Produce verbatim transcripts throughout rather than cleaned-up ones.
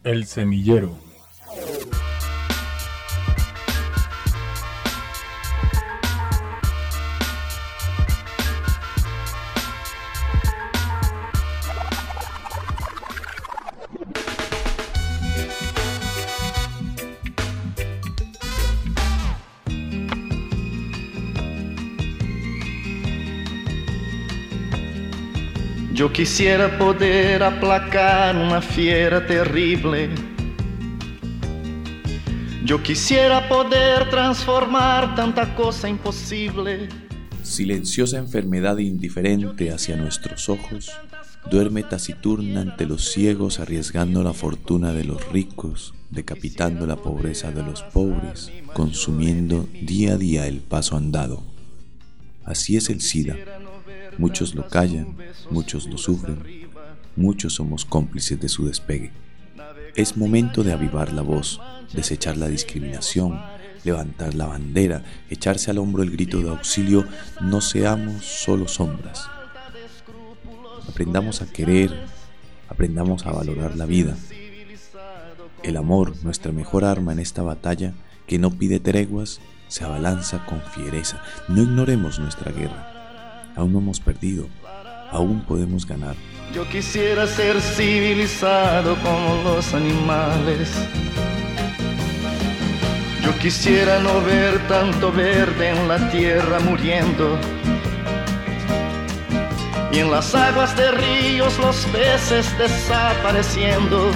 El Semillero. Yo quisiera poder aplacar una fiera terrible. Yo quisiera poder transformar tanta cosa imposible. Silenciosa enfermedad indiferente hacia nuestros ojos, duerme taciturna ante los ciegos, arriesgando la fortuna de los ricos, decapitando la pobreza de los pobres, consumiendo día a día el paso andado. Así es el SIDA. Muchos lo callan, muchos lo sufren, muchos somos cómplices de su despegue. Es momento de avivar la voz, desechar la discriminación, levantar la bandera, echarse al hombro el grito de auxilio. No seamos solo sombras. Aprendamos a querer, aprendamos a valorar la vida. El amor, nuestra mejor arma en esta batalla que no pide treguas, se abalanza con fiereza. No ignoremos nuestra guerra. Aún no hemos perdido, aún podemos ganar. Yo quisiera ser civilizado como los animales. Yo quisiera no ver tanto verde en la tierra muriendo, y en las aguas de ríos los peces desapareciendo.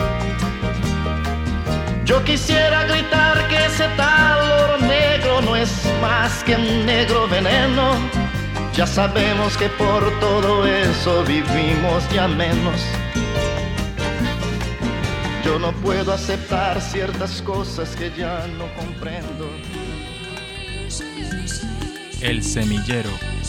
Yo quisiera gritar que ese tal oro negro no es más que un negro veneno. Ya sabemos que por todo eso vivimos ya menos. Yo no puedo aceptar ciertas cosas que ya no comprendo. El Semillero.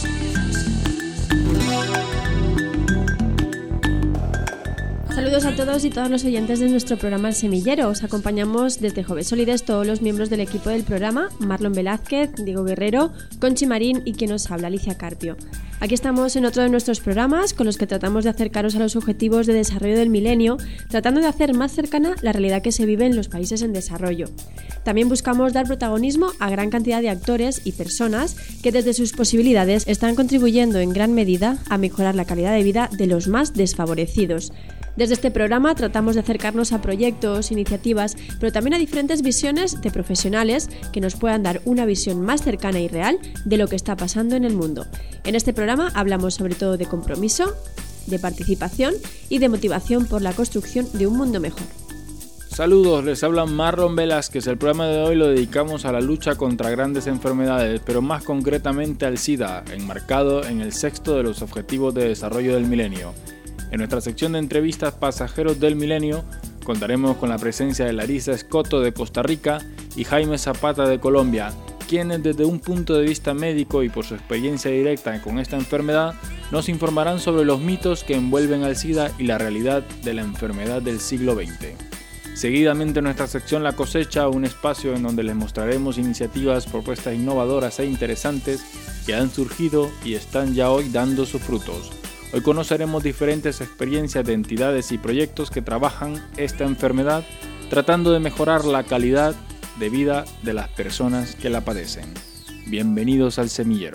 Saludos a todos y todas los oyentes de nuestro programa El Semillero. Os acompañamos desde Jove Solides todos los miembros del equipo del programa: Marlon Velázquez, Diego Guerrero, Conchi Marín y quien nos habla, Alicia Carpio. Aquí estamos en otro de nuestros programas con los que tratamos de acercaros a los objetivos de desarrollo del milenio, tratando de hacer más cercana la realidad que se vive en los países en desarrollo. También buscamos dar protagonismo a gran cantidad de actores y personas que desde sus posibilidades están contribuyendo en gran medida a mejorar la calidad de vida de los más desfavorecidos. Desde este programa tratamos de acercarnos a proyectos, iniciativas, pero también a diferentes visiones de profesionales que nos puedan dar una visión más cercana y real de lo que está pasando en el mundo. En este programa hablamos sobre todo de compromiso, de participación y de motivación por la construcción de un mundo mejor. Saludos, les habla Marlon Velázquez. El programa de hoy lo dedicamos a la lucha contra grandes enfermedades, pero más concretamente al SIDA, enmarcado en el sexto de los Objetivos de Desarrollo del Milenio. En nuestra sección de entrevistas Pasajeros del Milenio contaremos con la presencia de Larisa Escoto de Costa Rica y Jaime Zapata de Colombia, quienes desde un punto de vista médico y por su experiencia directa con esta enfermedad nos informarán sobre los mitos que envuelven al SIDA y la realidad de la enfermedad del siglo veinte. Seguidamente en nuestra sección La Cosecha, un espacio en donde les mostraremos iniciativas, propuestas innovadoras e interesantes que han surgido y están ya hoy dando sus frutos. Hoy conoceremos diferentes experiencias de entidades y proyectos que trabajan esta enfermedad, tratando de mejorar la calidad de vida de las personas que la padecen. Bienvenidos al Semillero.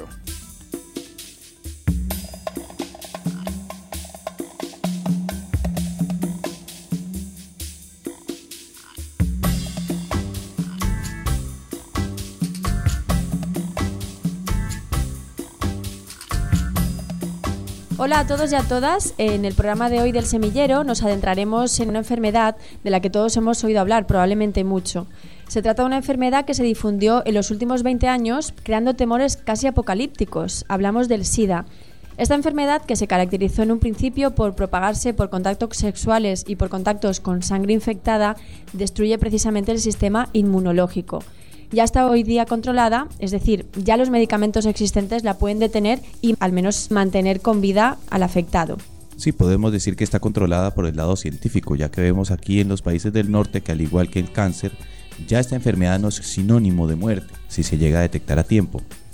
Hola a todos y a todas. En el programa de hoy del Semillero nos adentraremos en una enfermedad de la que todos hemos oído hablar, probablemente mucho. Se trata de una enfermedad que se difundió en los últimos veinte años, creando temores casi apocalípticos. Hablamos del SIDA. Esta enfermedad, que se caracterizó en un principio por propagarse por contactos sexuales y por contactos con sangre infectada, destruye precisamente el sistema inmunológico. Ya está hoy día controlada, es decir, ya los medicamentos existentes la pueden detener y al menos mantener con vida al afectado. Sí, podemos decir que está controlada por el lado científico, ya que vemos aquí en los países del norte que, al igual que el cáncer, ya esta enfermedad no es sinónimo de muerte si se llega a detectar a tiempo.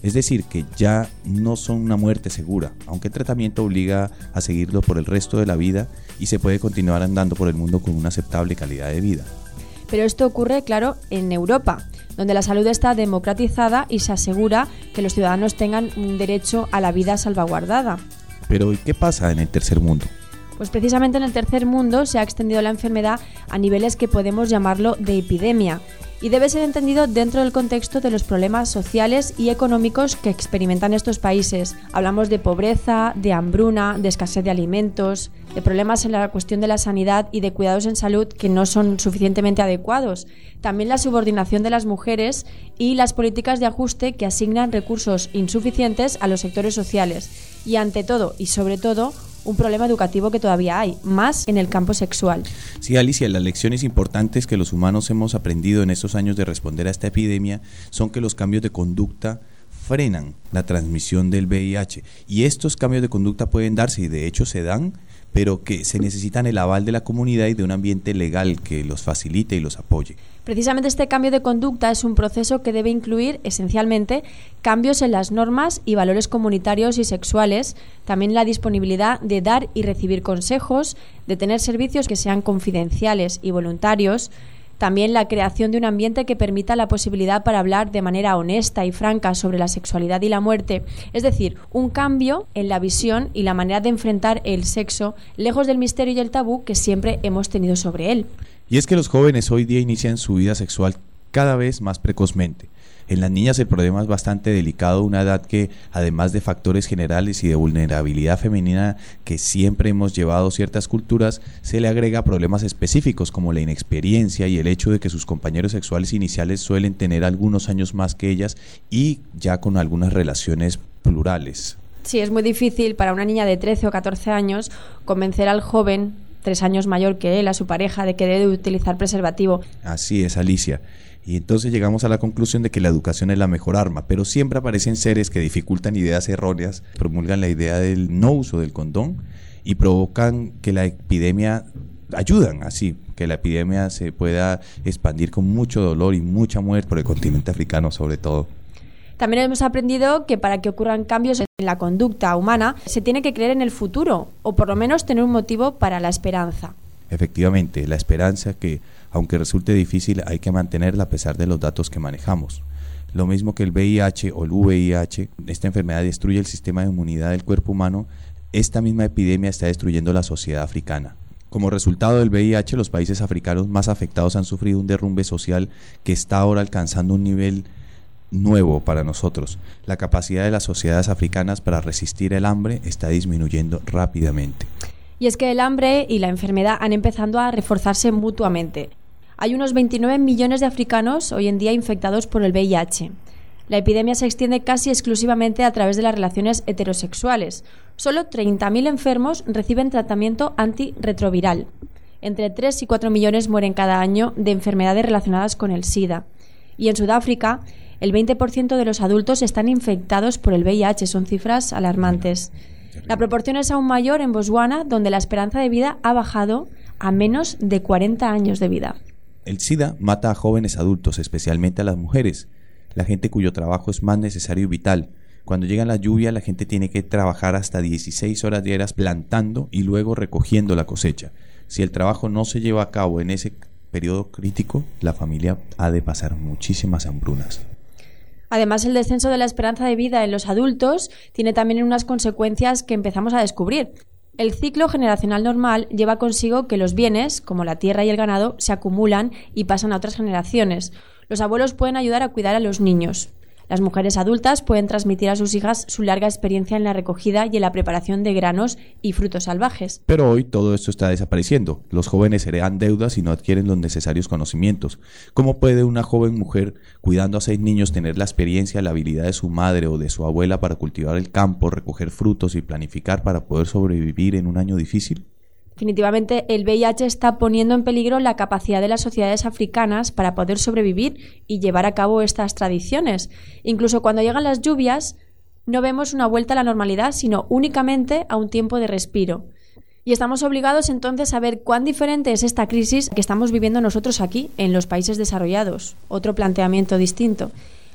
Es decir, que ya no son una muerte segura, aunque el tratamiento obliga a seguirlo por el resto de la vida y se puede continuar andando por el mundo con una aceptable calidad de vida. Pero esto ocurre, claro, en Europa, donde la salud está democratizada y se asegura que los ciudadanos tengan un derecho a la vida salvaguardada. Pero ¿y qué pasa en el tercer mundo? Pues precisamente en el tercer mundo se ha extendido la enfermedad a niveles que podemos llamarlo de epidemia, y debe ser entendido dentro del contexto de los problemas sociales y económicos que experimentan estos países. Hablamos de pobreza, de hambruna, de escasez de alimentos, de problemas en la cuestión de la sanidad y de cuidados en salud que no son suficientemente adecuados. También la subordinación de las mujeres y las políticas de ajuste que asignan recursos insuficientes a los sectores sociales. Y ante todo, y sobre todo, un problema educativo que todavía hay, más en el campo sexual. Sí, Alicia, las lecciones importantes que los humanos hemos aprendido en estos años de responder a esta epidemia son que los cambios de conducta frenan la transmisión del V I H, y estos cambios de conducta pueden darse, y de hecho se dan, pero que se necesitan el aval de la comunidad y de un ambiente legal que los facilite y los apoye. Precisamente este cambio de conducta es un proceso que debe incluir, esencialmente, cambios en las normas y valores comunitarios y sexuales, también la disponibilidad de dar y recibir consejos, de tener servicios que sean confidenciales y voluntarios, también la creación de un ambiente que permita la posibilidad para hablar de manera honesta y franca sobre la sexualidad y la muerte, es decir, un cambio en la visión y la manera de enfrentar el sexo, lejos del misterio y el tabú que siempre hemos tenido sobre él. Y es que los jóvenes hoy día inician su vida sexual cada vez más precozmente. En las niñas el problema es bastante delicado, una edad que, además de factores generales y de vulnerabilidad femenina que siempre hemos llevado ciertas culturas, se le agrega problemas específicos como la inexperiencia y el hecho de que sus compañeros sexuales iniciales suelen tener algunos años más que ellas y ya con algunas relaciones plurales. Sí, es muy difícil para una niña de trece o catorce años convencer al joven, tres años mayor que él, a su pareja, de que debe utilizar preservativo. Así es, Alicia. Y entonces llegamos a la conclusión de que la educación es la mejor arma, pero siempre aparecen seres que dificultan ideas erróneas, promulgan la idea del no uso del condón y provocan que la epidemia, ayudan así, que la epidemia se pueda expandir con mucho dolor y mucha muerte por el continente africano sobre todo. También hemos aprendido que para que ocurran cambios en la conducta humana se tiene que creer en el futuro, o por lo menos tener un motivo para la esperanza. Efectivamente, la esperanza que, aunque resulte difícil, hay que mantenerla a pesar de los datos que manejamos. Lo mismo que el V I H o el V I H, esta enfermedad destruye el sistema de inmunidad del cuerpo humano, esta misma epidemia está destruyendo la sociedad africana. Como resultado del V I H, los países africanos más afectados han sufrido un derrumbe social que está ahora alcanzando un nivel nuevo para nosotros. La capacidad de las sociedades africanas para resistir el hambre está disminuyendo rápidamente. Y es que el hambre y la enfermedad han empezado a reforzarse mutuamente. Hay unos veintinueve millones de africanos hoy en día infectados por el V I H. La epidemia se extiende casi exclusivamente a través de las relaciones heterosexuales. Solo treinta mil enfermos reciben tratamiento antirretroviral. Entre tres y cuatro millones mueren cada año de enfermedades relacionadas con el SIDA. Y en Sudáfrica, el veinte por ciento de los adultos están infectados por el V I H. Son cifras alarmantes. La proporción es aún mayor en Botswana, donde la esperanza de vida ha bajado a menos de cuarenta años de vida. El SIDA mata a jóvenes adultos, especialmente a las mujeres, la gente cuyo trabajo es más necesario y vital. Cuando llega la lluvia, la gente tiene que trabajar hasta dieciséis horas diarias plantando y luego recogiendo la cosecha. Si el trabajo no se lleva a cabo en ese periodo crítico, la familia ha de pasar muchísimas hambrunas. Además, el descenso de la esperanza de vida en los adultos tiene también unas consecuencias que empezamos a descubrir. El ciclo generacional normal lleva consigo que los bienes, como la tierra y el ganado, se acumulan y pasan a otras generaciones. Los abuelos pueden ayudar a cuidar a los niños. Las mujeres adultas pueden transmitir a sus hijas su larga experiencia en la recogida y en la preparación de granos y frutos salvajes. Pero hoy todo esto está desapareciendo. Los jóvenes heredan deudas y no adquieren los necesarios conocimientos. ¿Cómo puede una joven mujer, cuidando a seis niños, tener la experiencia, la habilidad de su madre o de su abuela para cultivar el campo, recoger frutos y planificar para poder sobrevivir en un año difícil? Definitivamente, el V I H está poniendo en peligro la capacidad de las sociedades africanas para poder sobrevivir y llevar a cabo estas tradiciones. Incluso cuando llegan las lluvias, no vemos una vuelta a la normalidad, sino únicamente a un tiempo de respiro. Y estamos obligados entonces a ver cuán diferente es esta crisis que estamos viviendo nosotros aquí, en los países desarrollados. Otro planteamiento distinto.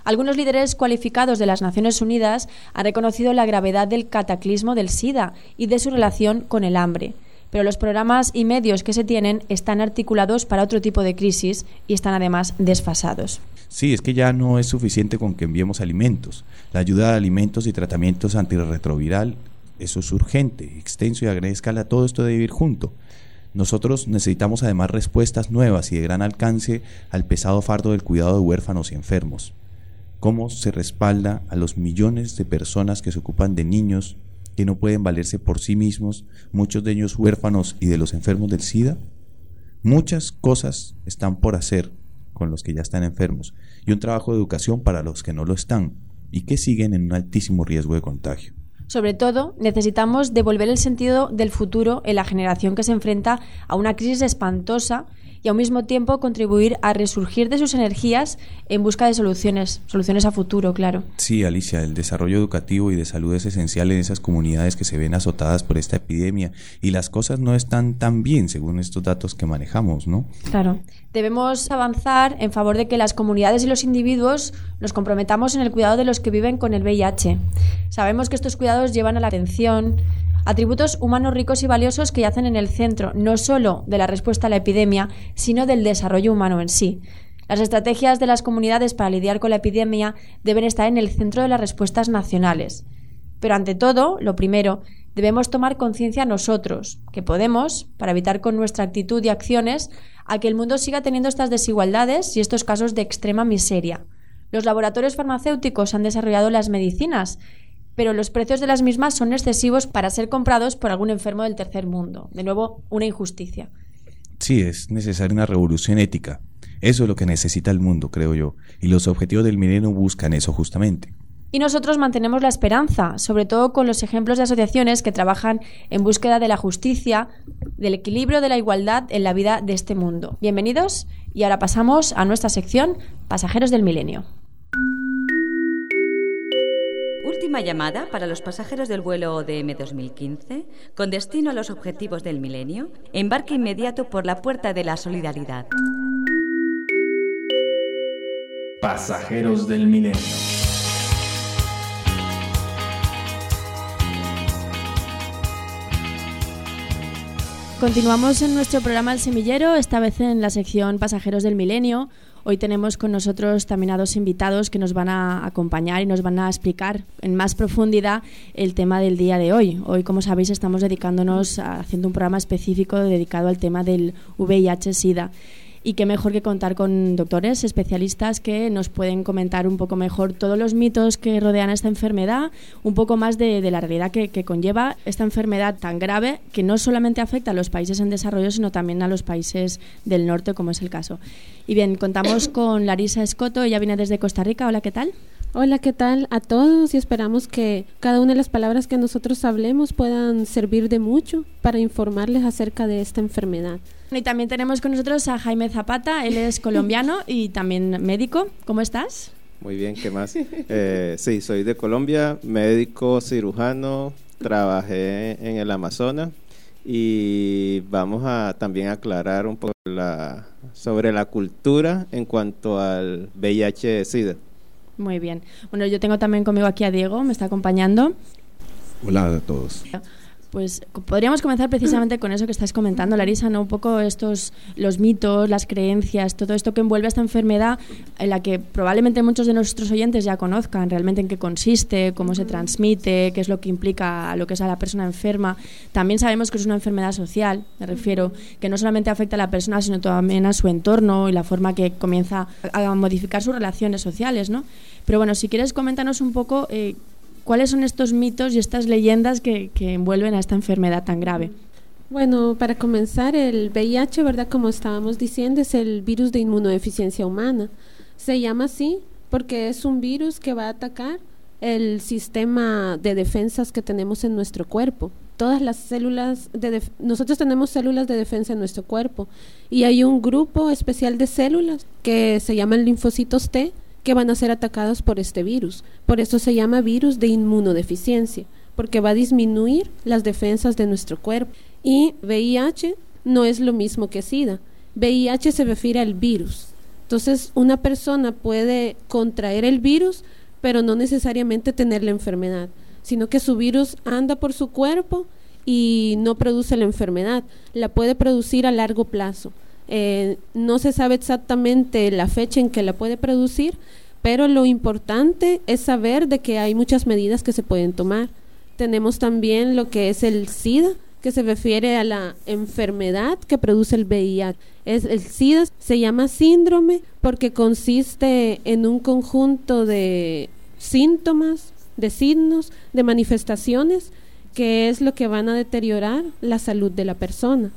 Algunos líderes cualificados de las Naciones Unidas han reconocido la gravedad del cataclismo del SIDA y de su relación con el hambre. Pero los programas y medios que se tienen están articulados para otro tipo de crisis y están además desfasados. Sí, es que ya no es suficiente con que enviemos alimentos. La ayuda de alimentos y tratamientos antirretroviral, eso es urgente, extenso y a gran escala. Todo esto debe ir junto. Nosotros necesitamos además respuestas nuevas y de gran alcance al pesado fardo del cuidado de huérfanos y enfermos. ¿Cómo se respalda a los millones de personas que se ocupan de niños que no pueden valerse por sí mismos, muchos de ellos huérfanos y de los enfermos del SIDA? Muchas cosas están por hacer con los que ya están enfermos y un trabajo de educación para los que no lo están y que siguen en un altísimo riesgo de contagio. Sobre todo, necesitamos devolver el sentido del futuro en la generación que se enfrenta a una crisis espantosa y al mismo tiempo contribuir a resurgir de sus energías en busca de soluciones, soluciones a futuro, claro. Sí, Alicia, el desarrollo educativo y de salud es esencial en esas comunidades que se ven azotadas por esta epidemia y las cosas no están tan bien según estos datos que manejamos, ¿no? Claro. Debemos avanzar en favor de que las comunidades y los individuos nos comprometamos en el cuidado de los que viven con el V I H. Sabemos que estos cuidados llevan a la atención, atributos humanos ricos y valiosos que yacen en el centro, no solo de la respuesta a la epidemia, sino del desarrollo humano en sí. Las estrategias de las comunidades para lidiar con la epidemia deben estar en el centro de las respuestas nacionales. Pero ante todo, lo primero, debemos tomar conciencia nosotros, que podemos, para evitar con nuestra actitud y acciones a que el mundo siga teniendo estas desigualdades y estos casos de extrema miseria. Los laboratorios farmacéuticos han desarrollado las medicinas, pero los precios de las mismas son excesivos para ser comprados por algún enfermo del tercer mundo. De nuevo, una injusticia. Sí, es necesaria una revolución ética. Eso es lo que necesita el mundo, creo yo, y los objetivos del milenio buscan eso justamente. Y nosotros mantenemos la esperanza, sobre todo con los ejemplos de asociaciones que trabajan en búsqueda de la justicia, del equilibrio, de la igualdad en la vida de este mundo. Bienvenidos, y ahora pasamos a nuestra sección Pasajeros del Milenio. Última llamada para los pasajeros del vuelo O D M dos mil quince, con destino a los objetivos del milenio. Embarque inmediato por la puerta de la solidaridad. Pasajeros del Milenio. Continuamos en nuestro programa El Semillero, esta vez en la sección Pasajeros del Milenio. Hoy tenemos con nosotros también a dos invitados que nos van a acompañar y nos van a explicar en más profundidad el tema del día de hoy. Hoy, como sabéis, estamos dedicándonos a, haciendo un programa específico dedicado al tema del V I H SIDA. Y qué mejor que contar con doctores especialistas que nos pueden comentar un poco mejor todos los mitos que rodean a esta enfermedad, un poco más de, de la realidad que, que conlleva esta enfermedad tan grave que no solamente afecta a los países en desarrollo, sino también a los países del norte, como es el caso. Y bien, contamos con Larisa Escoto, ella viene desde Costa Rica. Hola, ¿qué tal? Hola, ¿qué tal a todos? Y esperamos que cada una de las palabras que nosotros hablemos puedan servir de mucho para informarles acerca de esta enfermedad. Y también tenemos con nosotros a Jaime Zapata, él es colombiano y también médico. ¿Cómo estás? Muy bien, ¿qué más? Eh, sí, soy de Colombia, médico cirujano, trabajé en el Amazonas y vamos a también aclarar un poco la, sobre la cultura en cuanto al V I H SIDA. Muy bien. Bueno, yo tengo también conmigo aquí a Diego, me está acompañando. Hola a todos. Pues podríamos comenzar precisamente con eso que estás comentando, Larisa, ¿no? Un poco estos, los mitos, las creencias, todo esto que envuelve a esta enfermedad, en la que probablemente muchos de nuestros oyentes ya conozcan realmente en qué consiste, cómo se transmite, qué es lo que implica a lo que es a la persona enferma. También sabemos que es una enfermedad social, me refiero, que no solamente afecta a la persona, sino también a su entorno y la forma que comienza a modificar sus relaciones sociales, ¿no? Pero bueno, si quieres, coméntanos un poco eh, ¿cuáles son estos mitos y estas leyendas que, que envuelven a esta enfermedad tan grave? Bueno, para comenzar, el V I H, ¿verdad? Como estábamos diciendo, es el virus de inmunodeficiencia humana. Se llama así porque es un virus que va a atacar el sistema de defensas que tenemos en nuestro cuerpo. Todas las células, de def- nosotros tenemos células de defensa en nuestro cuerpo y hay un grupo especial de células que se llaman linfocitos T, que van a ser atacados por este virus. Por eso se llama virus de inmunodeficiencia, porque va a disminuir las defensas de nuestro cuerpo. Y V I H no es lo mismo que SIDA. V I H se refiere al virus, Entonces, una persona puede contraer el virus, pero no necesariamente tener la enfermedad, sino que su virus anda por su cuerpo y no produce la enfermedad, la puede producir a largo plazo. Eh, no se sabe exactamente la fecha en que la puede producir, pero lo importante es saber de que hay muchas medidas que se pueden tomar. Tenemos también lo que es el SIDA, que se refiere a la enfermedad que produce el V I H. Es, el SIDA se llama síndrome porque consiste en un conjunto de síntomas, de signos, de manifestaciones, que es lo que van a deteriorar la salud de la persona.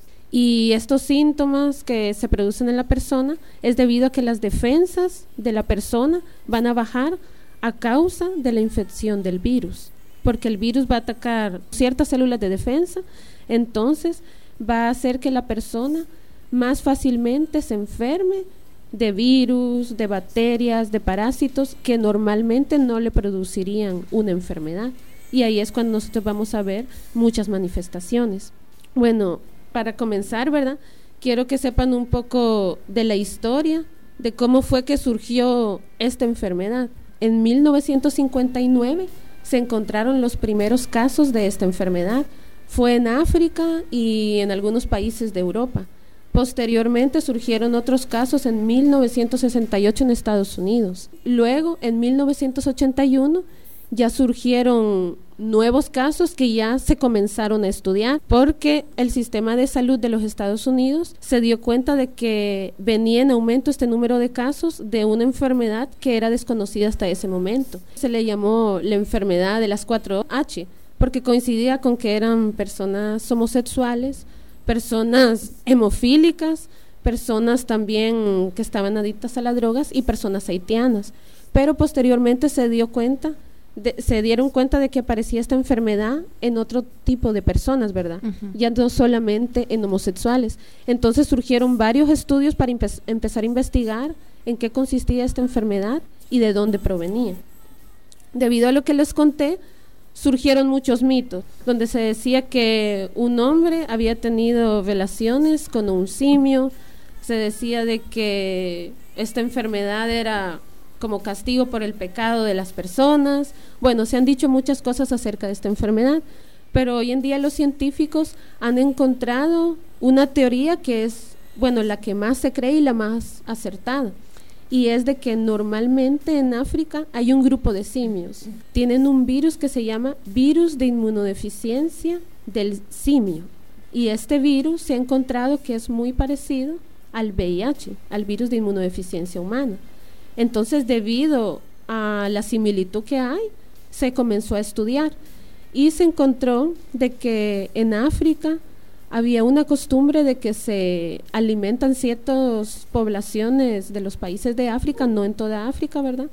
Y estos síntomas que se producen en la persona es debido a que las defensas de la persona van a bajar a causa de la infección del virus, porque el virus va a atacar ciertas células de defensa, entonces va a hacer que la persona más fácilmente se enferme de virus, de bacterias, de parásitos que normalmente no le producirían una enfermedad. Y ahí es cuando nosotros vamos a ver muchas manifestaciones. Bueno, para comenzar, ¿verdad? Quiero que sepan un poco de la historia, de cómo fue que surgió esta enfermedad. En mil novecientos cincuenta y nueve se encontraron los primeros casos de esta enfermedad. Fue en África y en algunos países de Europa. Posteriormente surgieron otros casos en mil novecientos sesenta y ocho en Estados Unidos. Luego, en mil novecientos ochenta y uno, ya surgieron nuevos casos que ya se comenzaron a estudiar porque el sistema de salud de los Estados Unidos se dio cuenta de que venía en aumento este número de casos de una enfermedad que era desconocida hasta ese momento. Se le llamó la enfermedad de las cuatro H porque coincidía con que eran personas homosexuales, personas hemofílicas, personas también que estaban adictas a las drogas y personas haitianas. Pero posteriormente se dio cuenta De, se dieron cuenta de que aparecía esta enfermedad en otro tipo de personas, ¿verdad? Uh-huh. Ya no solamente en homosexuales. Entonces surgieron varios estudios para empe- empezar a investigar en qué consistía esta enfermedad y de dónde provenía. Debido a lo que les conté, surgieron muchos mitos, donde se decía que un hombre había tenido relaciones con un simio, se decía de que esta enfermedad era como castigo por el pecado de las personas. Bueno, se han dicho muchas cosas acerca de esta enfermedad, pero hoy en día los científicos han encontrado una teoría que es, bueno, la que más se cree y la más acertada, y es de que normalmente en África hay un grupo de simios, tienen un virus que se llama virus de inmunodeficiencia del simio, y este virus se ha encontrado que es muy parecido al V I H, al virus de inmunodeficiencia humana. Entonces, debido a la similitud que hay, se comenzó a estudiar y se encontró de que en África había una costumbre de que se alimentan ciertas poblaciones de los países de África, no en toda África, ¿verdad?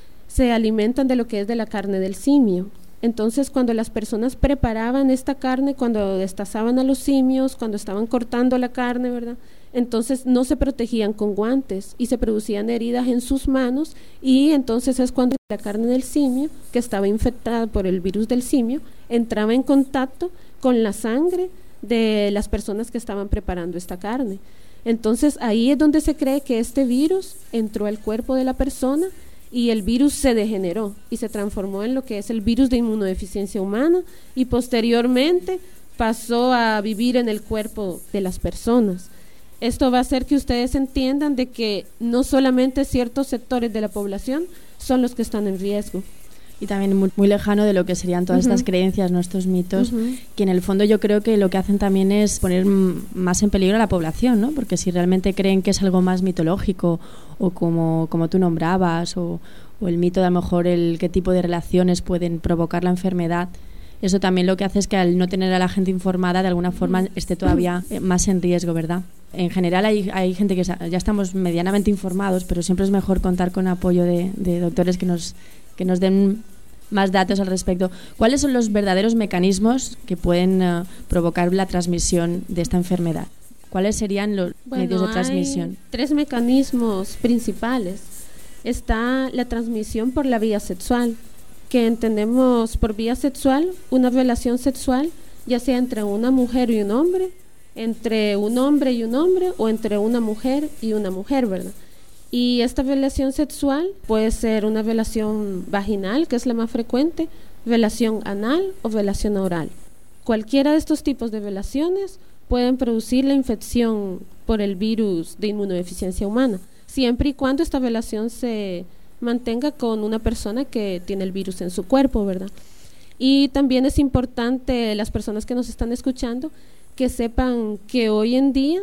Se alimentan de lo que es de la carne del simio. Entonces, cuando las personas preparaban esta carne, cuando destazaban a los simios, cuando estaban cortando la carne, ¿verdad?, entonces no se protegían con guantes y se producían heridas en sus manos, y entonces es cuando la carne del simio, que estaba infectada por el virus del simio, entraba en contacto con la sangre de las personas que estaban preparando esta carne. Entonces ahí es donde se cree que este virus entró al cuerpo de la persona y el virus se degeneró y se transformó en lo que es el virus de inmunodeficiencia humana, y posteriormente pasó a vivir en el cuerpo de las personas. Esto va a hacer que ustedes entiendan de que no solamente ciertos sectores de la población son los que están en riesgo. Y también muy, muy lejano de lo que serían todas uh-huh. estas creencias, ¿no?, estos mitos, uh-huh. que en el fondo yo creo que lo que hacen también es poner m- más en peligro a la población, ¿no? Porque si realmente creen que es algo más mitológico, o como, como tú nombrabas, o, o el mito de a lo mejor el qué tipo de relaciones pueden provocar la enfermedad, eso también lo que hace es que al no tener a la gente informada, de alguna forma esté todavía más en riesgo, ¿verdad? En general hay, hay gente que ya estamos medianamente informados, pero siempre es mejor contar con apoyo de, de doctores que nos, que nos den más datos al respecto. ¿Cuáles son los verdaderos mecanismos que pueden uh, provocar la transmisión de esta enfermedad? ¿Cuáles serían los bueno, medios de transmisión? Hay tres mecanismos principales. Está la transmisión por la vía sexual, que entendemos por vía sexual una relación sexual, ya sea entre una mujer y un hombre, entre un hombre y un hombre, o entre una mujer y una mujer, ¿verdad? Y esta violación sexual puede ser una violación vaginal, que es la más frecuente, violación anal o violación oral. Cualquiera de estos tipos de violaciones pueden producir la infección por el virus de inmunodeficiencia humana, siempre y cuando esta violación se mantenga con una persona que tiene el virus en su cuerpo, ¿verdad? Y también es importante, las personas que nos están escuchando, que sepan que hoy en día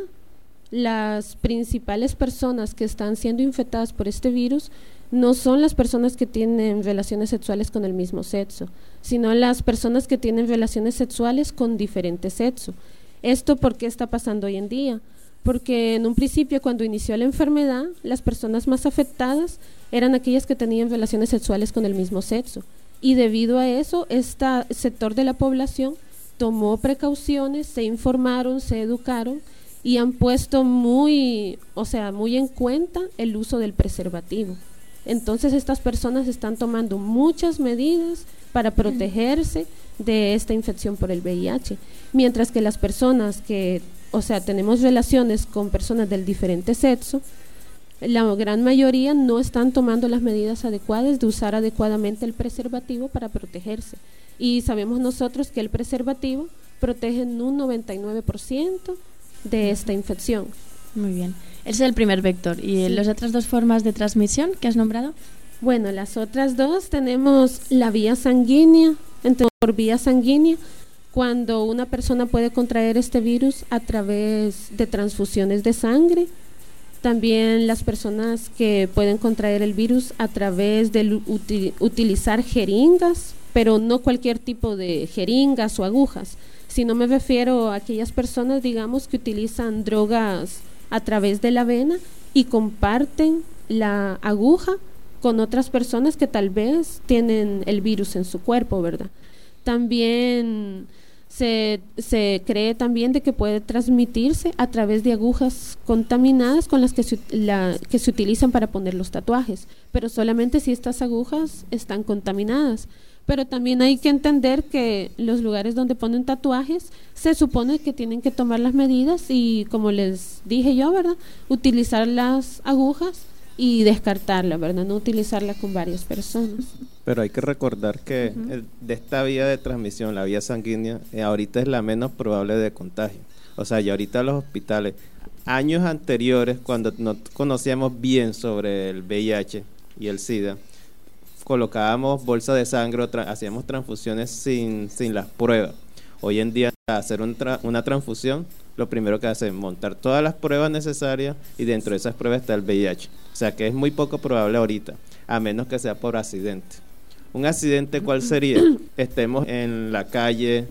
las principales personas que están siendo infectadas por este virus no son las personas que tienen relaciones sexuales con el mismo sexo, sino las personas que tienen relaciones sexuales con diferente sexo. ¿Esto por qué está pasando hoy en día? Porque en un principio, cuando inició la enfermedad, las personas más afectadas eran aquellas que tenían relaciones sexuales con el mismo sexo. Y debido a eso, este sector de la población tomó precauciones, se informaron, se educaron y han puesto muy, o sea, muy en cuenta el uso del preservativo. Entonces estas personas están tomando muchas medidas para protegerse de esta infección por el V I H, mientras que las personas que, o sea, tenemos relaciones con personas del diferente sexo, la gran mayoría no están tomando las medidas adecuadas de usar adecuadamente el preservativo para protegerse. Y sabemos nosotros que el preservativo protege en un noventa y nueve por ciento de esta infección. Muy bien. Ese es el primer vector. ¿Y sí. las otras dos formas de transmisión que has nombrado? Bueno, las otras dos tenemos la vía sanguínea. Entonces, por vía sanguínea, cuando una persona puede contraer este virus a través de transfusiones de sangre. También las personas que pueden contraer el virus a través de util, utilizar jeringas, pero no cualquier tipo de jeringas o agujas, sino me refiero a aquellas personas, digamos, que utilizan drogas a través de la vena y comparten la aguja con otras personas que tal vez tienen el virus en su cuerpo, ¿verdad? También se, se cree también de que puede transmitirse a través de agujas contaminadas con las que se, la, que se utilizan para poner los tatuajes, pero solamente si estas agujas están contaminadas. Pero también hay que entender que los lugares donde ponen tatuajes se supone que tienen que tomar las medidas y, como les dije yo, ¿verdad?, utilizar las agujas y descartarla, ¿verdad?, no utilizarla con varias personas. Pero hay que recordar que uh-huh. el, de esta vía de transmisión, la vía sanguínea, eh, ahorita es la menos probable de contagio. O sea, ya ahorita los hospitales, años anteriores, cuando no conocíamos bien sobre el V I H y el SIDA, colocábamos bolsas de sangre, tra- hacíamos transfusiones sin, sin las pruebas. Hoy en día, para hacer un tra- una transfusión, lo primero que hacen es montar todas las pruebas necesarias y dentro de esas pruebas está el V I H. O sea que es muy poco probable ahorita, a menos que sea por accidente. ¿Un accidente cuál sería? Estemos en la calle,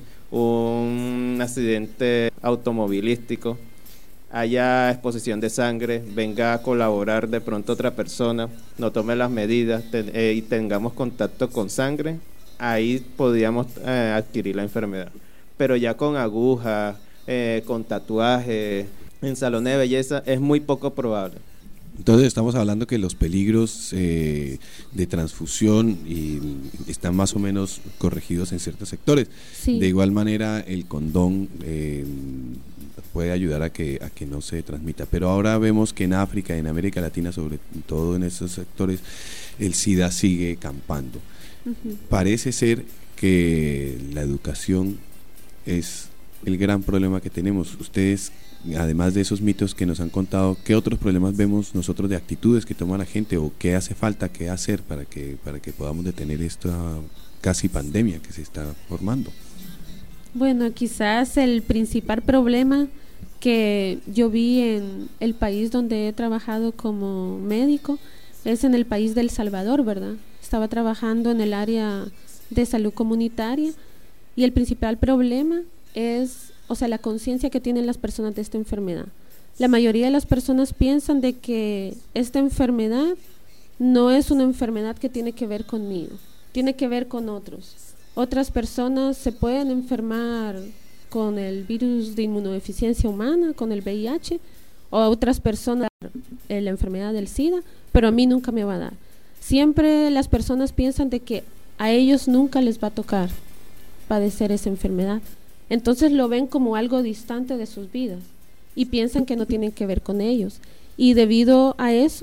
un accidente automovilístico, haya exposición de sangre, venga a colaborar de pronto otra persona, no tome las medidas te, eh, y tengamos contacto con sangre, ahí podríamos eh, adquirir la enfermedad. Pero ya con agujas, eh, con tatuajes, en salones de belleza, es muy poco probable. Entonces estamos hablando que los peligros eh, de transfusión y están más o menos corregidos en ciertos sectores. Sí. De igual manera, el condón eh, puede ayudar a que a que no se transmita. Pero ahora vemos que en África, en América Latina, sobre todo en estos sectores, el SIDA sigue campando. Uh-huh. Parece ser que la educación es el gran problema que tenemos. Ustedes, además de esos mitos que nos han contado, ¿qué otros problemas vemos nosotros de actitudes que toma la gente o qué hace falta, qué hacer para que para que podamos detener esta casi pandemia que se está formando? Bueno, quizás el principal problema que yo vi en el país donde he trabajado como médico es en el país de El Salvador, ¿verdad? Estaba trabajando en el área de salud comunitaria y el principal problema es, o sea, la conciencia que tienen las personas de esta enfermedad. La mayoría de las personas piensan de que esta enfermedad no es una enfermedad que tiene que ver conmigo, tiene que ver con otros. Otras personas se pueden enfermar con el virus de inmunodeficiencia humana, con el V I H, o a otras personas eh, la enfermedad del SIDA, pero a mí nunca me va a dar. Siempre las personas piensan de que a ellos nunca les va a tocar padecer esa enfermedad. Entonces lo ven como algo distante de sus vidas y piensan que no tienen que ver con ellos. Y debido a eso,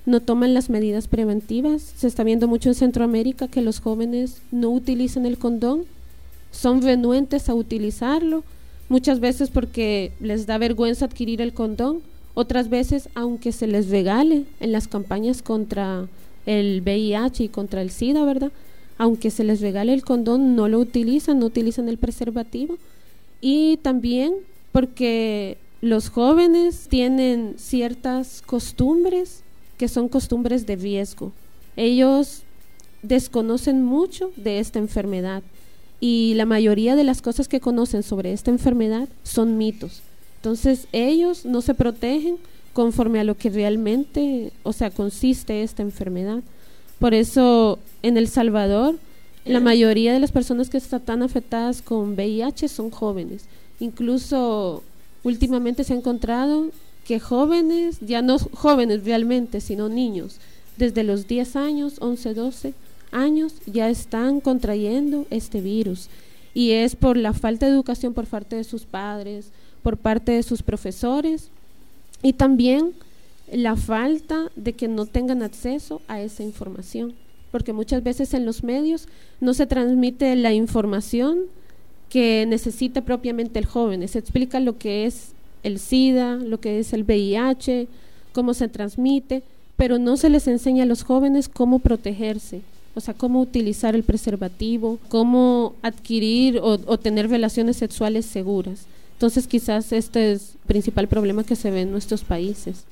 no toman las medidas preventivas. Se está viendo mucho en Centroamérica que los jóvenes no utilizan el condón, son renuentes a utilizarlo, muchas veces porque les da vergüenza adquirir el condón, otras veces aunque se les regale en las campañas contra el V I H y contra el SIDA, ¿verdad? Aunque se les regale el condón, no lo utilizan, no utilizan el preservativo. Y también porque los jóvenes tienen ciertas costumbres que son costumbres de riesgo. Ellos desconocen mucho de esta enfermedad y la mayoría de las cosas que conocen sobre esta enfermedad son mitos. Entonces ellos no se protegen conforme a lo que realmente, o sea, consiste esta enfermedad. Por eso en El Salvador la mayoría de las personas que están afectadas con V I H son jóvenes. Incluso últimamente se ha encontrado que jóvenes, ya no jóvenes realmente, sino niños, desde los diez años, once, doce años, ya están contrayendo este virus. Y es por la falta de educación por parte de sus padres, por parte de sus profesores, y también la falta de que no tengan acceso a esa información. Porque muchas veces en los medios no se transmite la información que necesita propiamente el joven. Se explica lo que es el SIDA, lo que es el V I H, cómo se transmite, pero no se les enseña a los jóvenes cómo protegerse, o sea, cómo utilizar el preservativo, cómo adquirir o, o tener relaciones sexuales seguras. Entonces quizás este es el principal problema que se ve en nuestros países.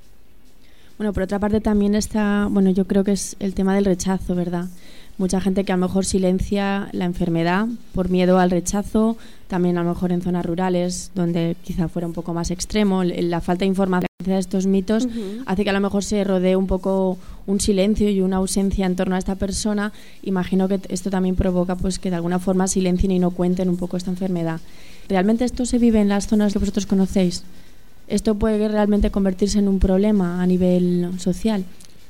Bueno, por otra parte también está, bueno, yo creo que es el tema del rechazo, ¿verdad? Mucha gente que a lo mejor silencia la enfermedad por miedo al rechazo, también a lo mejor en zonas rurales donde quizá fuera un poco más extremo, la falta de información de estos mitos uh-huh. hace que a lo mejor se rodee un poco un silencio y una ausencia en torno a esta persona. Imagino que esto también provoca pues que de alguna forma silencien y no cuenten un poco esta enfermedad. ¿Realmente esto se vive en las zonas que vosotros conocéis? ¿Esto puede realmente convertirse en un problema a nivel social?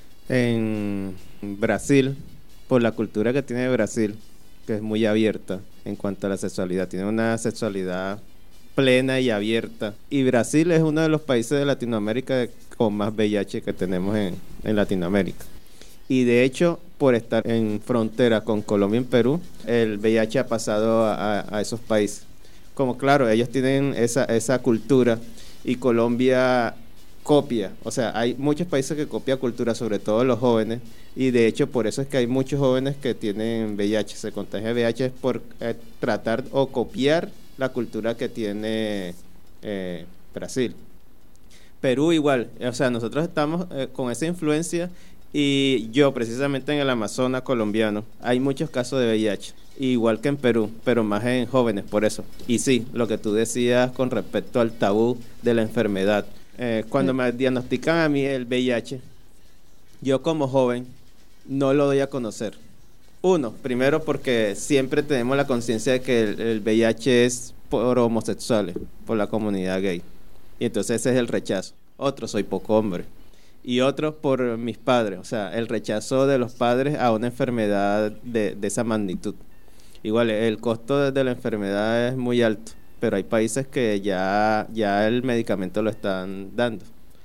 En Brasil, por la cultura que tiene Brasil, que es muy abierta en cuanto a la sexualidad, tiene una sexualidad plena y abierta, y Brasil es uno de los países de Latinoamérica con más V I H que tenemos en, en Latinoamérica, y de hecho por estar en frontera con Colombia y Perú, el V I H ha pasado a, a esos países. Como claro, ellos tienen esa, esa cultura y Colombia copia, o sea, hay muchos países que copian cultura, sobre todo los jóvenes, y de hecho por eso es que hay muchos jóvenes que tienen V I H, se contagian V I H es por eh, tratar o copiar la cultura que tiene eh, Brasil. Perú igual, o sea, nosotros estamos eh, con esa influencia, y yo precisamente en el Amazonas colombiano hay muchos casos de V I H, igual que en Perú, pero más en jóvenes, por eso. Y sí, lo que tú decías con respecto al tabú de la enfermedad, eh, cuando me diagnostican a mí el V I H, yo como joven no lo doy a conocer. Uno, primero porque siempre tenemos la conciencia de que el, el V I H es por homosexuales, por la comunidad gay, y entonces ese es el rechazo. Otro, soy poco hombre. Y otro por mis padres, o sea, el rechazo de los padres a una enfermedad de, de esa magnitud. Igual, el costo de la enfermedad es muy alto, pero hay países que ya, ya el medicamento lo están dando.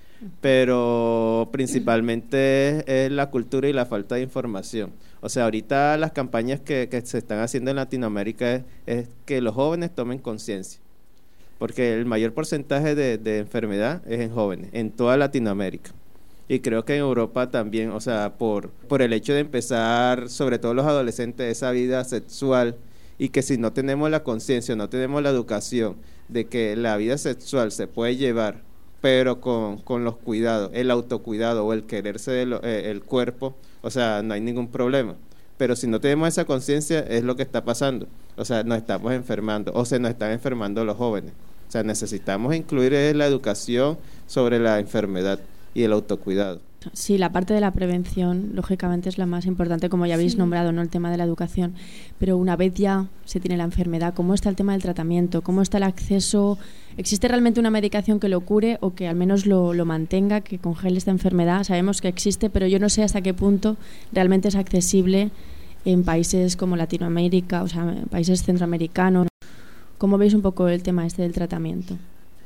Pero principalmente es, es la cultura y la falta de información. O sea, ahorita las campañas que, que se están haciendo en Latinoamérica es, es que los jóvenes tomen conciencia, porque el mayor porcentaje de, de enfermedad es en jóvenes, en toda Latinoamérica. Y creo que en Europa también, o sea, por, por el hecho de empezar, sobre todo los adolescentes, esa vida sexual, y que si no tenemos la conciencia, no tenemos la educación de que la vida sexual se puede llevar, pero con, con los cuidados, el autocuidado o el quererse del eh, el cuerpo, o sea, no hay ningún problema. Pero si no tenemos esa conciencia, es lo que está pasando. O sea, nos estamos enfermando, o se nos están enfermando los jóvenes. O sea, necesitamos incluir la educación sobre la enfermedad y el autocuidado. Sí, la parte de la prevención, lógicamente, es la más importante, como ya habéis sí. nombrado, ¿no? El tema de la educación. Pero una vez ya se tiene la enfermedad, ¿cómo está el tema del tratamiento? ¿Cómo está el acceso? ¿Existe realmente una medicación que lo cure o que al menos lo, lo mantenga, que congele esta enfermedad? Sabemos que existe, pero yo no sé hasta qué punto realmente es accesible en países como Latinoamérica, o sea, países centroamericanos. ¿Cómo veis un poco el tema este del tratamiento?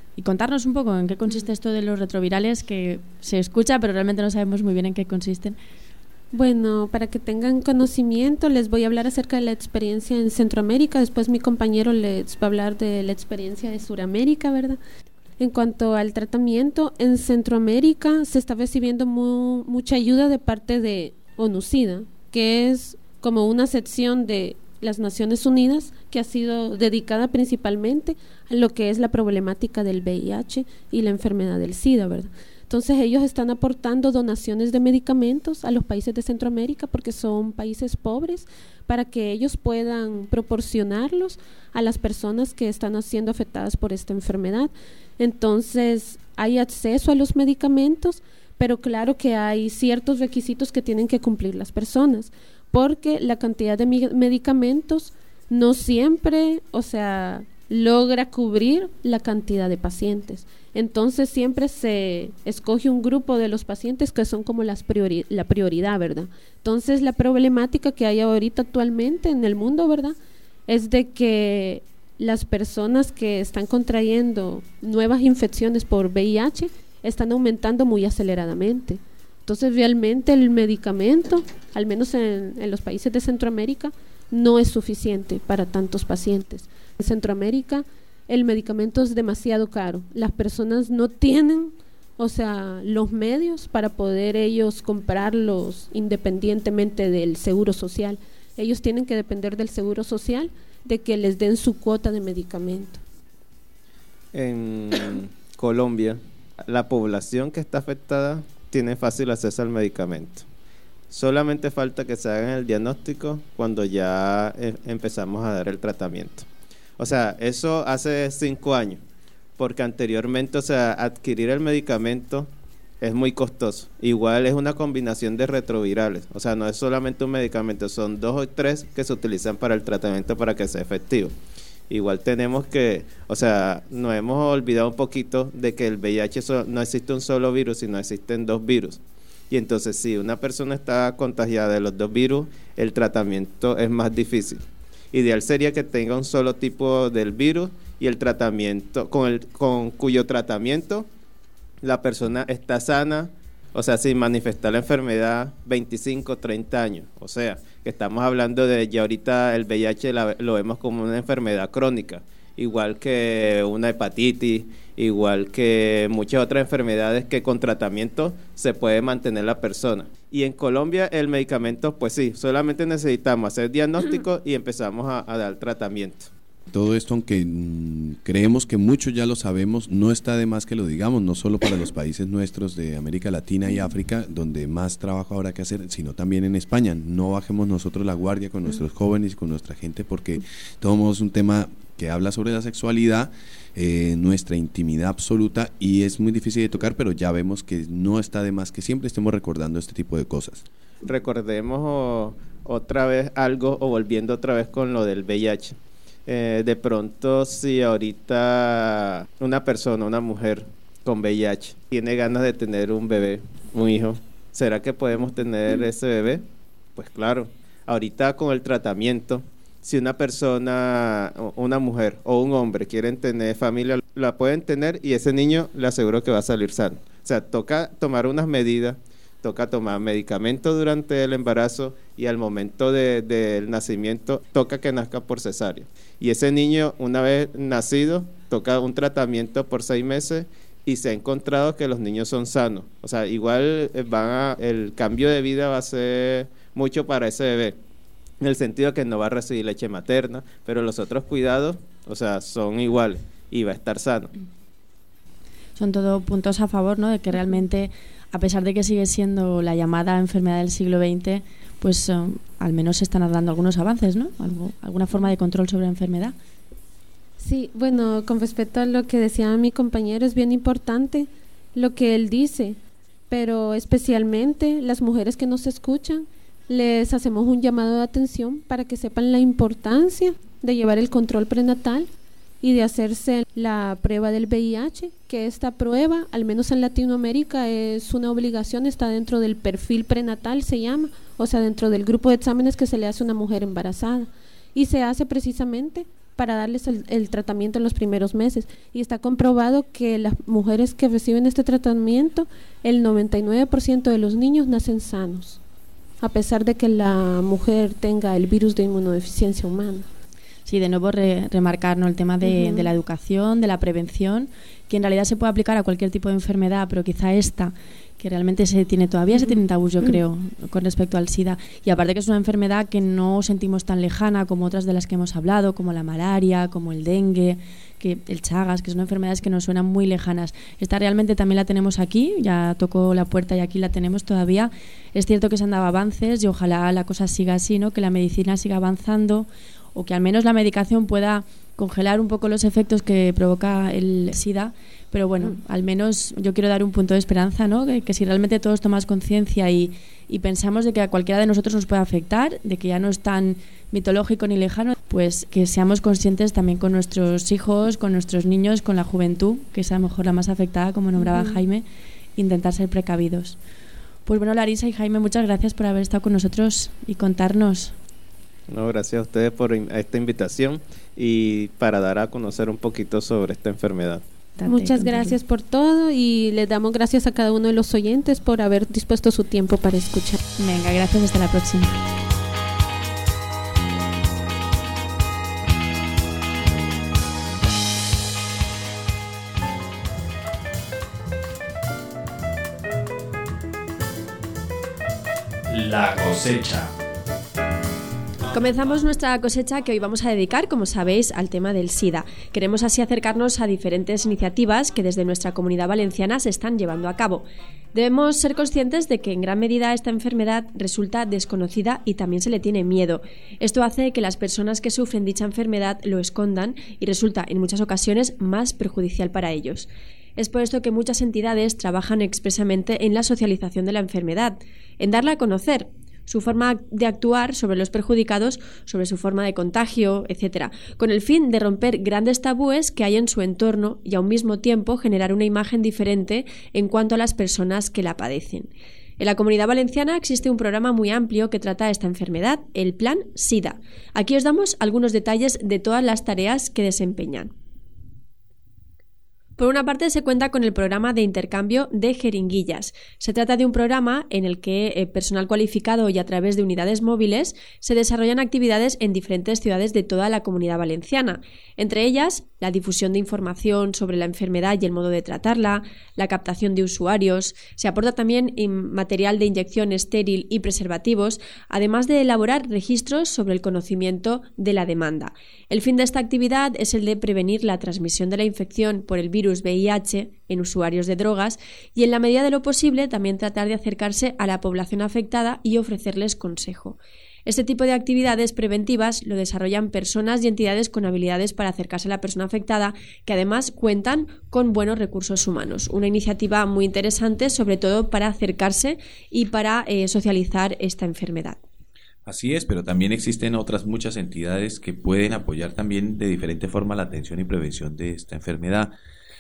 y contarnos un poco en qué consiste esto de los retrovirales, que se escucha pero realmente no sabemos muy bien en qué consisten. Bueno, para que tengan conocimiento, les voy a hablar acerca de la experiencia en Centroamérica. Después mi compañero les va a hablar de la experiencia de Suramérica, ¿verdad? En cuanto al tratamiento, en Centroamérica se está recibiendo mu- mucha ayuda de parte de ONUCIDA, que es como una sección de las Naciones Unidas que ha sido dedicada principalmente a lo que es la problemática del V I H y la enfermedad del SIDA, ¿verdad? Entonces ellos están aportando donaciones de medicamentos a los países de Centroamérica porque son países pobres, para que ellos puedan proporcionarlos a las personas que están siendo afectadas por esta enfermedad. Entonces hay acceso a los medicamentos, pero claro que hay ciertos requisitos que tienen que cumplir las personas, porque la cantidad de medicamentos no siempre, o sea, logra cubrir la cantidad de pacientes. Entonces siempre se escoge un grupo de los pacientes que son como las priori- la prioridad, ¿verdad? Entonces la problemática que hay ahorita actualmente en el mundo, ¿verdad?, es de que las personas que están contrayendo nuevas infecciones por V I H están aumentando muy aceleradamente. Entonces realmente el medicamento, al menos en, en los países de Centroamérica, no es suficiente para tantos pacientes. En Centroamérica el medicamento es demasiado caro. Las personas no tienen, o sea, los medios para poder ellos comprarlos independientemente del seguro social. Ellos tienen que depender del seguro social de que les den su cuota de medicamento. En Colombia, la población que está afectada tiene fácil acceso al medicamento. Solamente falta que se hagan el diagnóstico cuando ya eh, empezamos a dar el tratamiento. O sea, eso hace cinco años, porque anteriormente, o sea, adquirir el medicamento es muy costoso. Igual es una combinación de retrovirales, o sea, no es solamente un medicamento, son dos o tres que se utilizan para el tratamiento para que sea efectivo. Igual tenemos que, o sea, nos hemos olvidado un poquito de que el V I H so, no existe un solo virus, sino existen dos virus. Y entonces, si una persona está contagiada de los dos virus, el tratamiento es más difícil. Ideal sería que tenga un solo tipo del virus y el tratamiento, con, el, con cuyo tratamiento la persona está sana, o sea, sin manifestar la enfermedad veinticinco, treinta años. O sea, que estamos hablando de, ya ahorita el V I H la, lo vemos como una enfermedad crónica, igual que una hepatitis, igual que muchas otras enfermedades que con tratamiento se puede mantener la persona. Y en Colombia el medicamento, pues sí, solamente necesitamos hacer diagnóstico y empezamos a, a dar tratamiento. Todo esto, aunque mmm, creemos que mucho ya lo sabemos, no está de más que lo digamos, no solo para los países nuestros de América Latina y África, donde más trabajo habrá que hacer, sino también en España. No bajemos nosotros la guardia con nuestros jóvenes y con nuestra gente, porque todo es un tema que habla sobre la sexualidad, eh, nuestra intimidad absoluta, y es muy difícil de tocar, pero ya vemos que no está de más que siempre estemos recordando este tipo de cosas. Recordemos o, otra vez algo, o volviendo otra vez con lo del V I H. Eh, de pronto, si ahorita una persona, una mujer con V I H tiene ganas de tener un bebé, un hijo, ¿será que podemos tener ese bebé? Pues claro, ahorita con el tratamiento, si una persona, una mujer o un hombre quieren tener familia, la pueden tener y ese niño le aseguro que va a salir sano. O sea, toca tomar unas medidas, toca tomar medicamentos durante el embarazo y al momento de, del nacimiento toca que nazca por cesárea. Y ese niño, una vez nacido, toca un tratamiento por seis meses y se ha encontrado que los niños son sanos. O sea, igual van a, el cambio de vida va a ser mucho para ese bebé, en el sentido que no va a recibir leche materna, pero los otros cuidados, o sea, son iguales y va a estar sano. Son todos puntos a favor, ¿no?, de que realmente, a pesar de que sigue siendo la llamada enfermedad del siglo veinte, pues um, al menos se están dando algunos avances, ¿no? Algo, alguna forma de control sobre la enfermedad. Sí, bueno, con respecto a lo que decía mi compañero, es bien importante lo que él dice, pero especialmente las mujeres que nos escuchan, les hacemos un llamado de atención para que sepan la importancia de llevar el control prenatal y de hacerse la prueba del V I H, que esta prueba, al menos en Latinoamérica, es una obligación, está dentro del perfil prenatal, se llama, o sea, dentro del grupo de exámenes que se le hace a una mujer embarazada, y se hace precisamente para darles el, el tratamiento en los primeros meses. Y está comprobado que las mujeres que reciben este tratamiento, el noventa y nueve por ciento de los niños nacen sanos, a pesar de que la mujer tenga el virus de inmunodeficiencia humana. Sí, de nuevo re, remarcar, ¿no?, el tema de, uh-huh. de la educación, de la prevención, que en realidad se puede aplicar a cualquier tipo de enfermedad, pero quizá esta, que realmente se tiene todavía uh-huh. se tiene tabú, yo creo, con respecto al SIDA. Y aparte que es una enfermedad que no sentimos tan lejana como otras de las que hemos hablado, como la malaria, como el dengue, que el Chagas, que son enfermedades que nos suenan muy lejanas. Esta realmente también la tenemos aquí, ya tocó la puerta y aquí la tenemos todavía. Es cierto que se han dado avances y ojalá la cosa siga así, ¿no?, que la medicina siga avanzando, o que al menos la medicación pueda congelar un poco los efectos que provoca el SIDA, pero bueno, mm. al menos yo quiero dar un punto de esperanza, ¿no?, que, que si realmente todos tomamos conciencia y, y pensamos de que a cualquiera de nosotros nos puede afectar, de que ya no es tan mitológico ni lejano, pues que seamos conscientes también con nuestros hijos, con nuestros niños, con la juventud, que es a lo mejor la más afectada, como nombraba mm. Jaime, intentar ser precavidos. Pues bueno, Larisa y Jaime, muchas gracias por haber estado con nosotros y contarnos. No, gracias a ustedes por in- a esta invitación y para dar a conocer un poquito sobre esta enfermedad. Muchas gracias por todo y les damos gracias a cada uno de los oyentes por haber dispuesto su tiempo para escuchar. Venga, gracias, hasta la próxima. La cosecha. Comenzamos nuestra cosecha, que hoy vamos a dedicar, como sabéis, al tema del SIDA. Queremos así acercarnos a diferentes iniciativas que desde nuestra Comunidad Valenciana se están llevando a cabo. Debemos ser conscientes de que en gran medida esta enfermedad resulta desconocida y también se le tiene miedo. Esto hace que las personas que sufren dicha enfermedad lo escondan y resulta en muchas ocasiones más perjudicial para ellos. Es por esto que muchas entidades trabajan expresamente en la socialización de la enfermedad, en darla a conocer, su forma de actuar sobre los perjudicados, sobre su forma de contagio, etcétera, con el fin de romper grandes tabúes que hay en su entorno y a un mismo tiempo generar una imagen diferente en cuanto a las personas que la padecen. En la Comunidad Valenciana existe un programa muy amplio que trata esta enfermedad, el Plan SIDA. Aquí os damos algunos detalles de todas las tareas que desempeñan. Por una parte, se cuenta con el programa de intercambio de jeringuillas. Se trata de un programa en el que eh, personal cualificado y a través de unidades móviles se desarrollan actividades en diferentes ciudades de toda la Comunidad Valenciana. Entre ellas, la difusión de información sobre la enfermedad y el modo de tratarla, la captación de usuarios. Se aporta también material de inyección estéril y preservativos, además de elaborar registros sobre el conocimiento de la demanda. El fin de esta actividad es el de prevenir la transmisión de la infección por el virus V I H en usuarios de drogas y, en la medida de lo posible, también tratar de acercarse a la población afectada y ofrecerles consejo. Este tipo de actividades preventivas lo desarrollan personas y entidades con habilidades para acercarse a la persona afectada, que además cuentan con buenos recursos humanos. Una iniciativa muy interesante, sobre todo para acercarse y para eh, socializar esta enfermedad. Así es, pero también existen otras muchas entidades que pueden apoyar también de diferente forma la atención y prevención de esta enfermedad.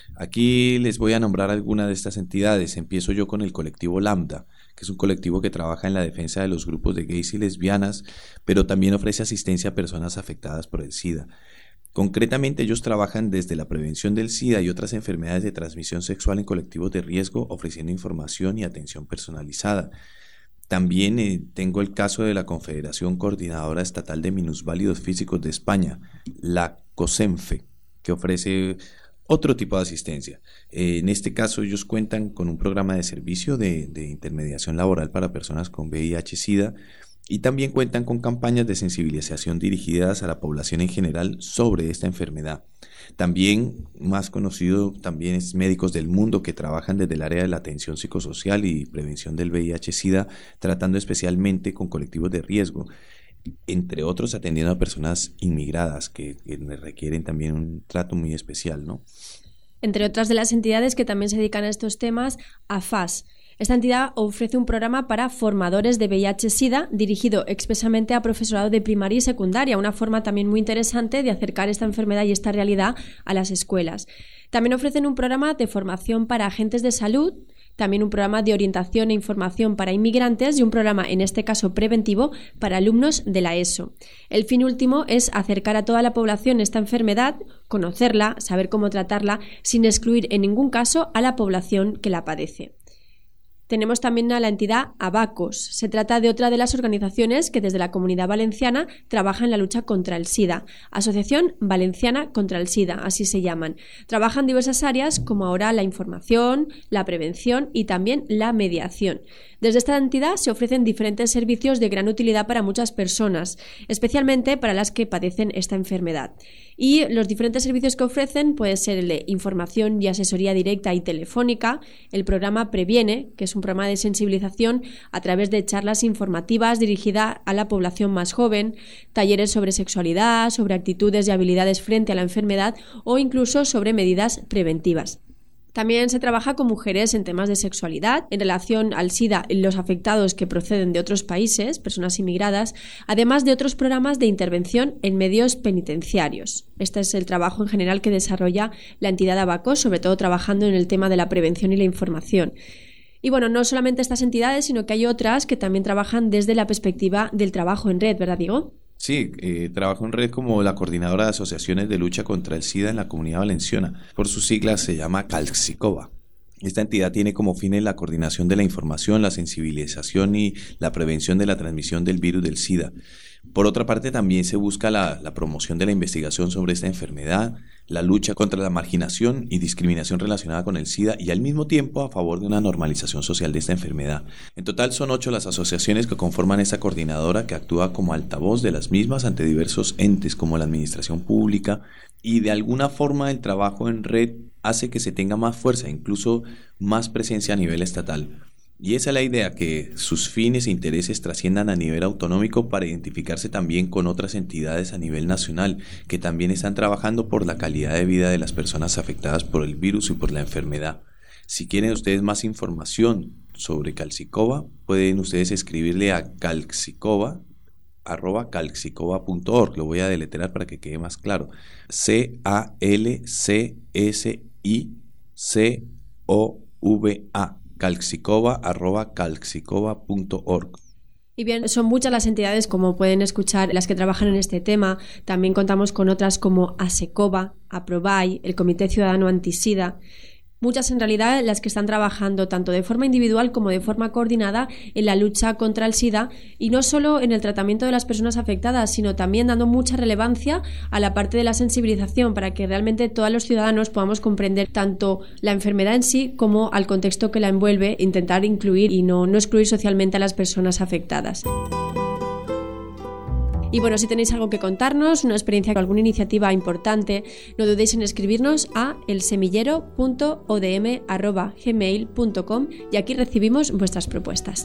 Aquí les voy a nombrar algunas de estas entidades. Empiezo yo con el colectivo Lambda, que es un colectivo que trabaja en la defensa de los grupos de gays y lesbianas, pero también ofrece asistencia a personas afectadas por el SIDA. Concretamente, ellos trabajan desde la prevención del SIDA y otras enfermedades de transmisión sexual en colectivos de riesgo, ofreciendo información y atención personalizada. También eh, tengo el caso de la Confederación Coordinadora Estatal de Minusválidos Físicos de España, la COSENFE, que ofrece otro tipo de asistencia. Eh, en este caso, ellos cuentan con un programa de servicio de, de intermediación laboral para personas con V I H SIDA y también cuentan con campañas de sensibilización dirigidas a la población en general sobre esta enfermedad. También, más conocido, también es Médicos del Mundo, que trabajan desde el área de la atención psicosocial y prevención del V I H SIDA, tratando especialmente con colectivos de riesgo, entre otros atendiendo a personas inmigradas que, que requieren también un trato muy especial, ¿no? Entre otras de las entidades que también se dedican a estos temas, A F A S. Esta entidad ofrece un programa para formadores de V I H SIDA dirigido expresamente a profesorado de primaria y secundaria, una forma también muy interesante de acercar esta enfermedad y esta realidad a las escuelas. También ofrecen un programa de formación para agentes de salud, también un programa de orientación e información para inmigrantes y un programa, en este caso preventivo, para alumnos de la ESO. El fin último es acercar a toda la población esta enfermedad, conocerla, saber cómo tratarla, sin excluir en ningún caso a la población que la padece. Tenemos también a la entidad Abacos. Se trata de otra de las organizaciones que desde la Comunidad Valenciana trabaja en la lucha contra el SIDA. Asociación Valenciana contra el SIDA, así se llaman. Trabajan diversas áreas como ahora la información, la prevención y también la mediación. Desde esta entidad se ofrecen diferentes servicios de gran utilidad para muchas personas, especialmente para las que padecen esta enfermedad. Y los diferentes servicios que ofrecen pueden ser el de información y asesoría directa y telefónica, el programa Previene, que es un programa de sensibilización a través de charlas informativas dirigidas a la población más joven, talleres sobre sexualidad, sobre actitudes y habilidades frente a la enfermedad o incluso sobre medidas preventivas. También se trabaja con mujeres en temas de sexualidad, en relación al SIDA en los afectados que proceden de otros países, personas inmigradas, además de otros programas de intervención en medios penitenciarios. Este es el trabajo en general que desarrolla la entidad Abacos, sobre todo trabajando en el tema de la prevención y la información. Y bueno, no solamente estas entidades, sino que hay otras que también trabajan desde la perspectiva del trabajo en red, ¿verdad, Diego? Sí, eh, trabajo en red como la coordinadora de asociaciones de lucha contra el SIDA en la Comunidad Valenciana. Por sus siglas se llama Calxicova. Esta entidad tiene como fines la coordinación de la información, la sensibilización y la prevención de la transmisión del virus del SIDA. Por otra parte, también se busca la, la promoción de la investigación sobre esta enfermedad, la lucha contra la marginación y discriminación relacionada con el SIDA y al mismo tiempo a favor de una normalización social de esta enfermedad. En total son ocho las asociaciones que conforman esta coordinadora que actúa como altavoz de las mismas ante diversos entes como la administración pública y de alguna forma el trabajo en red hace que se tenga más fuerza, incluso más presencia a nivel estatal. Y esa es la idea, que sus fines e intereses trasciendan a nivel autonómico para identificarse también con otras entidades a nivel nacional que también están trabajando por la calidad de vida de las personas afectadas por el virus y por la enfermedad. Si quieren ustedes más información sobre Calxicova, pueden ustedes escribirle a calxicova arroba calxicova punto org. Lo voy a deletrear para que quede más claro. C A L C S I C O V A calxicova arroba calxicova punto org. Y bien, son muchas las entidades, como pueden escuchar, las que trabajan en este tema. También contamos con otras como ASECOVA, APROVAI, el Comité Ciudadano Antisida. Muchas en realidad las que están trabajando tanto de forma individual como de forma coordinada en la lucha contra el SIDA, y no solo en el tratamiento de las personas afectadas, sino también dando mucha relevancia a la parte de la sensibilización para que realmente todos los ciudadanos podamos comprender tanto la enfermedad en sí como al contexto que la envuelve, intentar incluir y no, no excluir socialmente a las personas afectadas. Y bueno, si tenéis algo que contarnos, una experiencia o alguna iniciativa importante, no dudéis en escribirnos a elsemillero punto o d m arroba gmail punto com y aquí recibimos vuestras propuestas.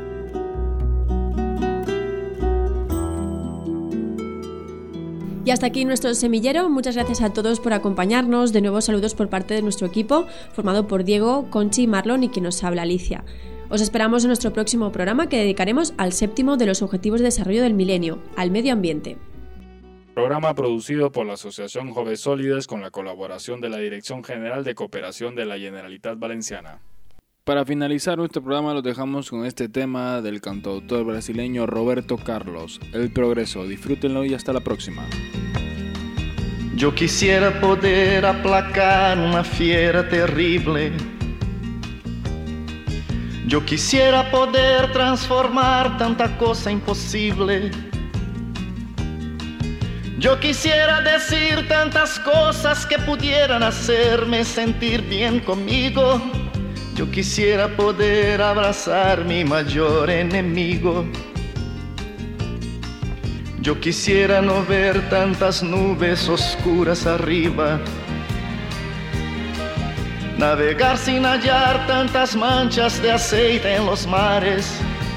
Y hasta aquí nuestro semillero. Muchas gracias a todos por acompañarnos. De nuevo, saludos por parte de nuestro equipo, formado por Diego, Conchi, Marlon y quien nos habla, Alicia. Os esperamos en nuestro próximo programa que dedicaremos al séptimo de los Objetivos de Desarrollo del Milenio, al medio ambiente. Programa producido por la Asociación Joves Sólides con la colaboración de la Dirección General de Cooperación de la Generalitat Valenciana. Para finalizar nuestro programa los dejamos con este tema del cantautor brasileño Roberto Carlos, El Progreso. Disfrútenlo y hasta la próxima. Yo quisiera poder aplacar una fiera terrible. Yo quisiera poder transformar tanta cosa imposible. Yo quisiera decir tantas cosas que pudieran hacerme sentir bien conmigo. Yo quisiera poder abrazar mi mayor enemigo. Yo quisiera no ver tantas nubes oscuras arriba, navegar sin hallar tantas manchas de aceite en los mares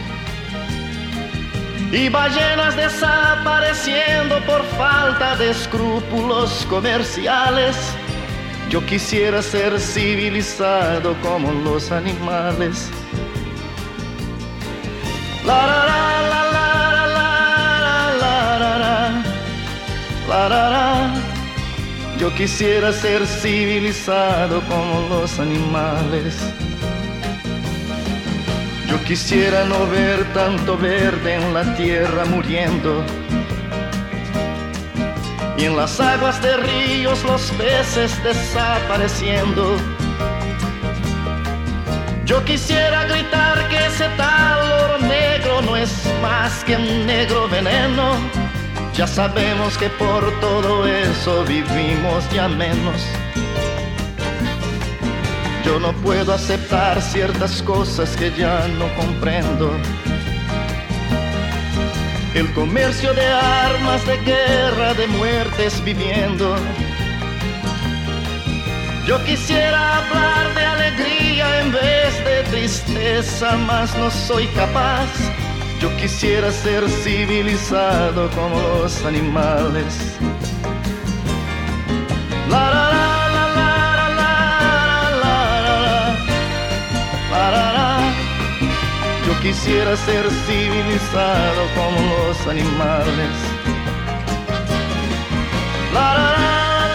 y ballenas desapareciendo por falta de escrúpulos comerciales. Yo quisiera ser civilizado como los animales. La la la la la la la la la la la la. Yo quisiera ser civilizado como los animales. Yo quisiera no ver tanto verde en la tierra muriendo, y en las aguas de ríos los peces desapareciendo. Yo quisiera gritar que ese tal oro negro no es más que un negro veneno. Ya sabemos que por todo eso vivimos ya menos. Yo no puedo aceptar ciertas cosas que ya no comprendo. El comercio de armas, de guerra, de muertes viviendo. Yo quisiera hablar de alegría en vez de tristeza, mas no soy capaz. Yo quisiera ser civilizado como los animales. La la la la la la la la la la la. Yo quisiera ser civilizado como los animales. La la la.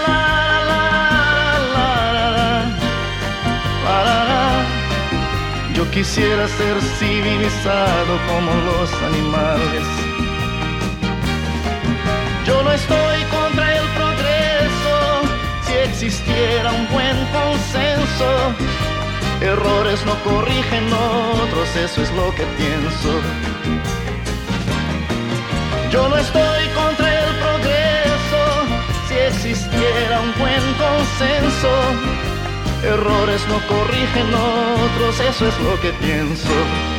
Yo quisiera ser civilizado como los animales. Yo no estoy contra el progreso, si existiera un buen consenso. Errores no corrigen otros, eso es lo que pienso. Yo no estoy contra el progreso, si existiera un buen consenso. Errores no corrigen otros, eso es lo que pienso.